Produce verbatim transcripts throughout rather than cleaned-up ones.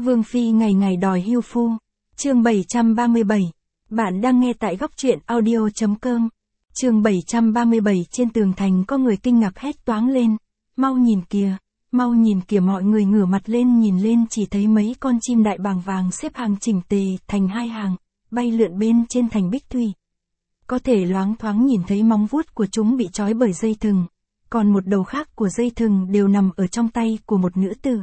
Vương Phi ngày ngày đòi hưu phu. Chương bảy trăm ba mươi bảy. Bạn đang nghe tại góc truyện audio.com. Chương bảy trăm ba mươi bảy. Trên tường thành có người kinh ngạc hét toáng lên. Mau nhìn kìa, mau nhìn kìa, mọi người ngửa mặt lên nhìn lên chỉ thấy mấy con chim đại bàng vàng xếp hàng chỉnh tề thành hai hàng, bay lượn bên trên thành bích thủy. Có thể loáng thoáng nhìn thấy móng vuốt của chúng bị trói bởi dây thừng, còn một đầu khác của dây thừng đều nằm ở trong tay của một nữ tử.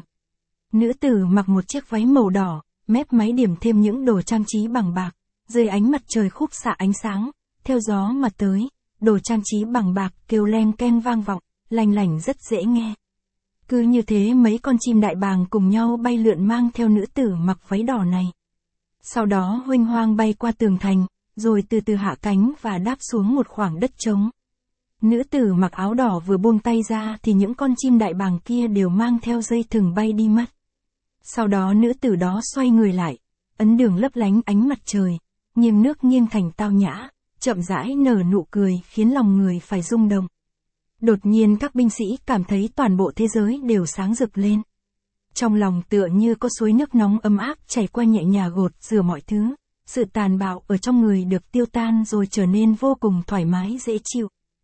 Nữ tử mặc một chiếc váy màu đỏ, mép váy điểm thêm những đồ trang trí bằng bạc, dưới ánh mặt trời khúc xạ ánh sáng, theo gió mà tới, đồ trang trí bằng bạc kêu len ken vang vọng, lanh lảnh rất dễ nghe. Cứ như thế mấy con chim đại bàng cùng nhau bay lượn mang theo nữ tử mặc váy đỏ này. Sau đó huênh hoang bay qua tường thành, rồi từ từ hạ cánh và đáp xuống một khoảng đất trống. Nữ tử mặc áo đỏ vừa buông tay ra thì những con chim đại bàng kia đều mang theo dây thừng bay đi mất. Sau đó nữ tử đó xoay người lại, ấn đường lấp lánh ánh mặt trời, nghiêng nước nghiêng thành tao nhã, chậm rãi nở nụ cười khiến lòng người phải rung động. Đột nhiên các binh sĩ cảm thấy toàn bộ thế giới đều sáng rực lên. Trong lòng tựa như có suối nước nóng ấm áp chảy qua nhẹ nhàng gột rửa mọi thứ, sự tàn bạo ở trong người được tiêu tan rồi trở nên vô cùng thoải mái dễ chịu.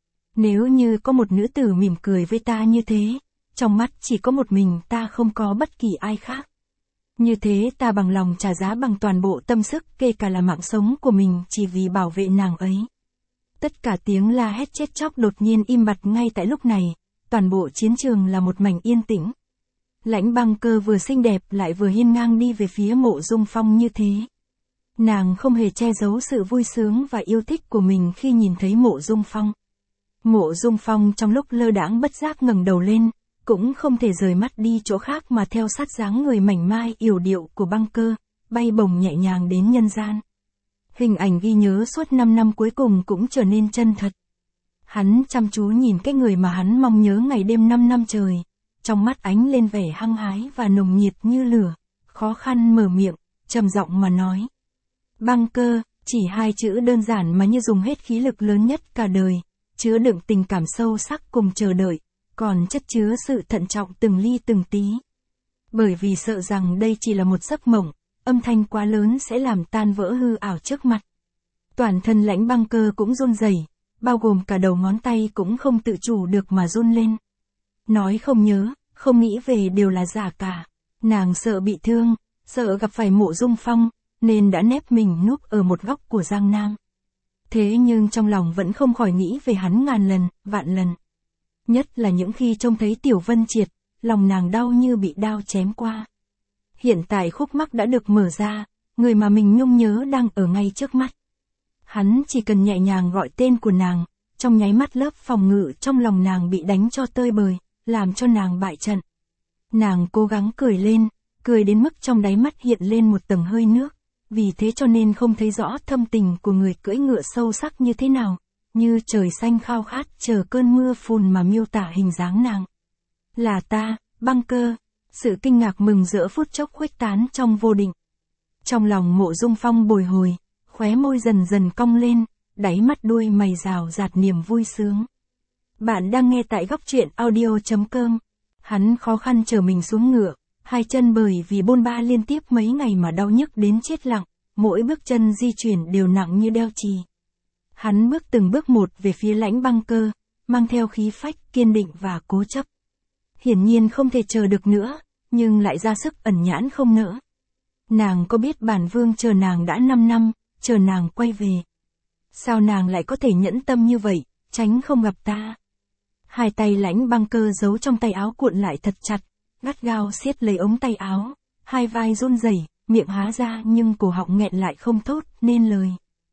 Nếu như có một nữ tử mỉm cười với ta như thế, trong mắt chỉ có một mình ta, không có bất kỳ ai khác. Như thế ta bằng lòng trả giá bằng toàn bộ tâm sức, kể cả là mạng sống của mình, chỉ vì bảo vệ nàng ấy. Tất cả tiếng la hét chết chóc đột nhiên im bặt ngay tại lúc này, toàn bộ chiến trường là một mảnh yên tĩnh. Lãnh Băng Cơ vừa xinh đẹp lại vừa hiên ngang đi về phía Mộ Dung Phong như thế. Nàng không hề che giấu sự vui sướng và yêu thích của mình khi nhìn thấy Mộ Dung Phong. Mộ Dung Phong trong lúc lơ đãng bất giác ngẩng đầu lên, cũng không thể rời mắt đi chỗ khác mà theo sát dáng người mảnh mai yểu điệu của Băng Cơ, bay bổng nhẹ nhàng đến nhân gian. Hình ảnh ghi nhớ suốt năm năm cuối cùng cũng trở nên chân thật. Hắn chăm chú nhìn cái người mà hắn mong nhớ ngày đêm năm năm trời, trong mắt ánh lên vẻ hăng hái và nồng nhiệt như lửa, khó khăn mở miệng, trầm giọng mà nói. Băng Cơ, chỉ hai chữ đơn giản mà như dùng hết khí lực lớn nhất cả đời, chứa đựng tình cảm sâu sắc cùng chờ đợi, còn chất chứa sự thận trọng từng ly từng tí. Bởi vì sợ rằng đây chỉ là một giấc mộng, âm thanh quá lớn sẽ làm tan vỡ hư ảo trước mặt. Toàn thân Lãnh Băng Cơ cũng run rẩy, bao gồm cả đầu ngón tay cũng không tự chủ được mà run lên. Nói không nhớ, không nghĩ về đều là giả cả. Nàng sợ bị thương, sợ gặp phải Mộ Dung Phong, nên đã nép mình núp ở một góc của Giang Nam. Thế nhưng trong lòng vẫn không khỏi nghĩ về hắn ngàn lần, vạn lần. Nhất là những khi trông thấy Tiểu Vân Triệt, lòng nàng đau như bị đao chém qua. Hiện tại khúc mắc đã được mở ra, người mà mình nhung nhớ đang ở ngay trước mắt. Hắn chỉ cần nhẹ nhàng gọi tên của nàng, trong nháy mắt lớp phòng ngự trong lòng nàng bị đánh cho tơi bời, làm cho nàng bại trận. Nàng cố gắng cười lên, cười đến mức trong đáy mắt hiện lên một tầng hơi nước, vì thế cho nên không thấy rõ thâm tình của người cưỡi ngựa sâu sắc như thế nào, như trời xanh khao khát chờ cơn mưa phùn mà miêu tả hình dáng nàng. Là ta, Băng Cơ. Sự kinh ngạc mừng rỡ phút chốc khuếch tán trong vô định. Trong lòng Mộ Dung Phong bồi hồi, khóe môi dần dần cong lên, đáy mắt đuôi mày rào rạt niềm vui sướng. Bạn đang nghe tại góc truyện audio.com. Hắn khó khăn trở mình xuống ngựa, hai chân bởi vì bôn ba liên tiếp mấy ngày mà đau nhức đến chết lặng, mỗi bước chân di chuyển đều nặng như đeo chì. Hắn bước từng bước một về phía Lãnh Băng Cơ, mang theo khí phách kiên định và cố chấp. Hiển nhiên không thể chờ được nữa, nhưng lại ra sức ẩn nhãn không nỡ. Nàng có biết bản vương chờ nàng đã năm năm, chờ nàng quay về. Sao nàng lại có thể nhẫn tâm như vậy, tránh không gặp ta? Hai tay Lãnh Băng Cơ giấu trong tay áo cuộn lại thật chặt, gắt gao siết lấy ống tay áo, hai vai run rẩy, miệng há ra nhưng cổ họng nghẹn lại không thốt nên lời.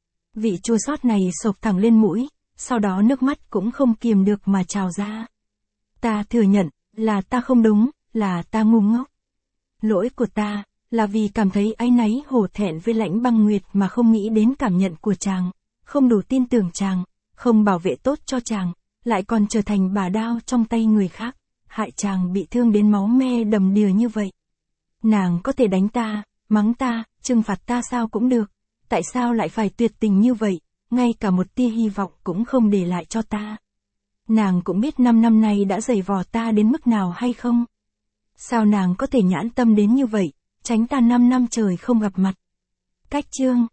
Vị chua xót này xộc thẳng lên mũi, sau đó nước mắt cũng không kiềm được mà trào ra. Ta thừa nhận, là ta không đúng, là ta ngu ngốc. Lỗi của ta, là vì cảm thấy áy náy hổ thẹn với Lãnh Băng Nguyệt mà không nghĩ đến cảm nhận của chàng, không đủ tin tưởng chàng, không bảo vệ tốt cho chàng, lại còn trở thành bà đao trong tay người khác, hại chàng bị thương đến máu me đầm đìa như vậy. Nàng có thể đánh ta, mắng ta, trừng phạt ta sao cũng được, tại sao lại phải tuyệt tình như vậy, ngay cả một tia hy vọng cũng không để lại cho ta. Nàng cũng biết năm năm nay đã giày vò ta đến mức nào hay không? Sao nàng có thể nhãn tâm đến như vậy, tránh ta năm năm trời không gặp mặt. Cách chương